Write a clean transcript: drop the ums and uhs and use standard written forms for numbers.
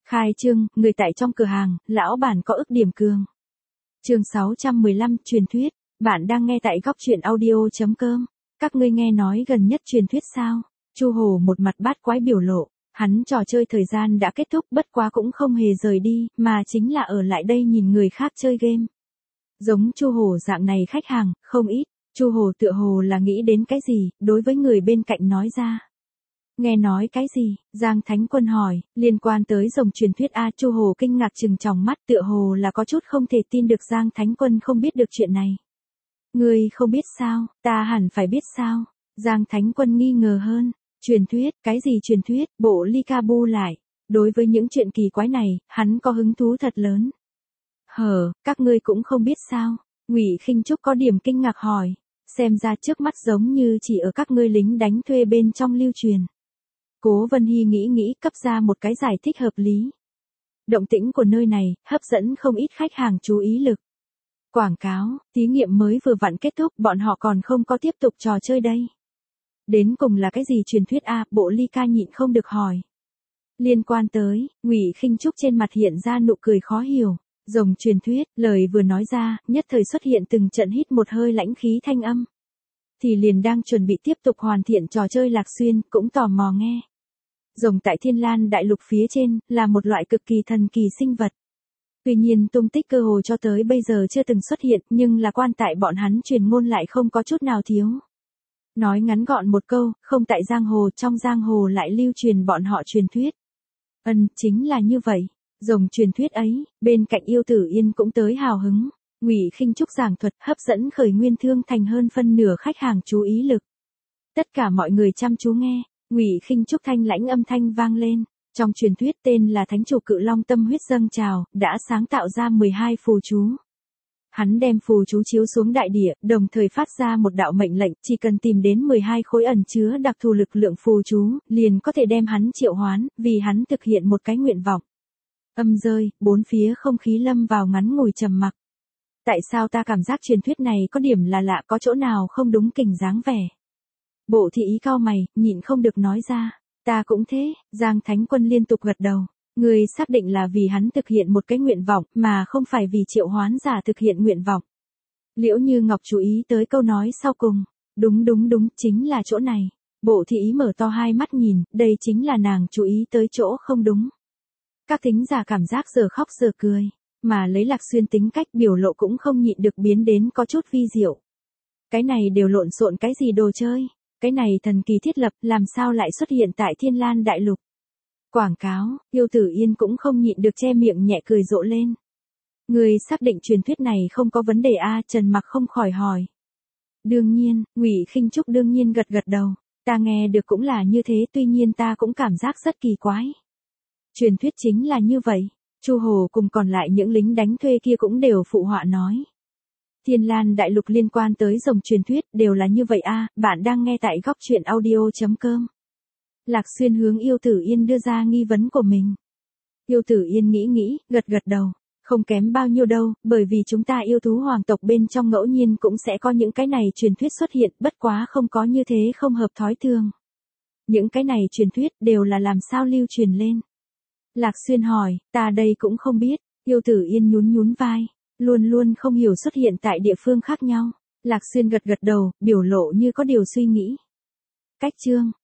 Khai trương, người tại trong cửa hàng, lão bản có ức điểm cường. Chương 615, truyền thuyết. Bạn đang nghe tại goctruyện.audio.com. Các ngươi nghe nói gần nhất truyền thuyết sao? Chu Hổ một mặt bát quái biểu lộ, hắn trò chơi thời gian đã kết thúc, bất quá cũng không hề rời đi, mà chính là ở lại đây nhìn người khác chơi game. Giống Chu Hổ dạng này khách hàng, không ít. Chu Hổ tựa hồ là nghĩ đến cái gì, đối với người bên cạnh nói ra. Nghe nói cái gì? Giang Thánh Quân hỏi, liên quan tới rồng truyền thuyết a. Chu Hổ kinh ngạc trừng tròng mắt, tựa hồ là có chút không thể tin được Giang Thánh Quân không biết được chuyện này. Ngươi không biết sao, ta hẳn phải biết sao? Giang Thánh Quân nghi ngờ hơn. Truyền thuyết, cái gì truyền thuyết? Bộ ly ca bu lại. Đối với những chuyện kỳ quái này, hắn có hứng thú thật lớn. Các ngươi cũng không biết sao? Ngụy Khinh Trúc có điểm kinh ngạc hỏi. Xem ra trước mắt giống như chỉ ở các ngươi lính đánh thuê bên trong lưu truyền. Cố Vân Hy nghĩ cấp ra một cái giải thích hợp lý. Động tĩnh của nơi này, hấp dẫn không ít khách hàng chú ý lực. Quảng cáo, thí nghiệm mới vừa vặn kết thúc, bọn họ còn không có tiếp tục trò chơi đây. Đến cùng là cái gì truyền thuyết a? Bộ ly ca nhịn không được hỏi. Liên quan tới, Ngụy Khinh Trúc trên mặt hiện ra nụ cười khó hiểu. Rồng truyền thuyết, lời vừa nói ra, nhất thời xuất hiện từng trận hít một hơi lãnh khí thanh âm. Thì liền đang chuẩn bị tiếp tục hoàn thiện trò chơi Lạc Xuyên, cũng tò mò nghe. Rồng tại Thiên Lan đại lục phía trên, là một loại cực kỳ thần kỳ sinh vật. Tuy nhiên tung tích cơ hồ cho tới bây giờ chưa từng xuất hiện, nhưng là quan tại bọn hắn truyền ngôn lại không có chút nào thiếu. Nói ngắn gọn một câu, không tại giang hồ, trong giang hồ lại lưu truyền bọn họ truyền thuyết. Chính là như vậy. Rồng truyền thuyết ấy, bên cạnh Yêu Tử Yên cũng tới hào hứng. Ngụy Khinh Trúc giảng thuật hấp dẫn khởi Nguyên Thương Thành hơn phân nửa khách hàng chú ý lực. Tất cả mọi người chăm chú nghe, Ngụy Khinh Trúc thanh lãnh âm thanh vang lên. Trong truyền thuyết tên là Thánh Chủ Cự Long tâm huyết dâng trào, đã sáng tạo ra 12 phù chú. Hắn đem phù chú chiếu xuống đại địa, đồng thời phát ra một đạo mệnh lệnh, chỉ cần tìm đến 12 khối ẩn chứa đặc thù lực lượng phù chú, liền có thể đem hắn triệu hoán, vì hắn thực hiện một cái nguyện vọng. Âm rơi, bốn phía không khí lâm vào ngắn ngủi trầm mặc. Tại sao ta cảm giác truyền thuyết này có điểm là lạ, có chỗ nào không đúng kình dáng vẻ? Bộ thị ý cau mày, nhịn không được nói ra. Ta cũng thế. Giang Thánh Quân liên tục gật đầu. Người xác định là vì hắn thực hiện một cái nguyện vọng, mà không phải vì triệu hoán giả thực hiện nguyện vọng. Liễu Như Ngọc chú ý tới câu nói sau cùng. Đúng, chính là chỗ này. Bộ thị ý mở to hai mắt nhìn, đây chính là nàng chú ý tới chỗ không đúng. Các thính giả cảm giác giờ khóc giờ cười, mà lấy Lạc Xuyên tính cách biểu lộ cũng không nhịn được biến đến có chút vi diệu. Cái này đều lộn xộn cái gì đồ chơi? Cái này thần kỳ thiết lập làm sao lại xuất hiện tại Thiên Lan đại lục? Quảng cáo, Yêu Tử Yên cũng không nhịn được che miệng nhẹ cười rộ lên. Người xác định truyền thuyết này không có vấn đề a? Trần Mặc không khỏi hỏi. Đương nhiên, Ngụy Khinh Trúc đương nhiên gật đầu. Ta nghe được cũng là như thế, tuy nhiên ta cũng cảm giác rất kỳ quái. Truyền thuyết chính là như vậy. Chu Hổ cùng còn lại những lính đánh thuê kia cũng đều phụ họa nói. Thiên Lan đại lục liên quan tới rồng truyền thuyết đều là như vậy a. Bạn đang nghe tại goctruyện.audio.com. Lạc Xuyên hướng Yêu Tử Yên đưa ra nghi vấn của mình. Yêu Tử Yên nghĩ, gật đầu. Không kém bao nhiêu đâu, bởi vì chúng ta yêu thú hoàng tộc bên trong ngẫu nhiên cũng sẽ có những cái này truyền thuyết xuất hiện, bất quá không có như thế không hợp thói thường. Những cái này truyền thuyết đều là làm sao lưu truyền lên? Lạc Xuyên hỏi, ta đây cũng không biết. Yêu Tử Yên nhún vai. Luôn không hiểu xuất hiện tại địa phương khác nhau. Lạc Xuyên gật đầu, biểu lộ như có điều suy nghĩ. Cách chương,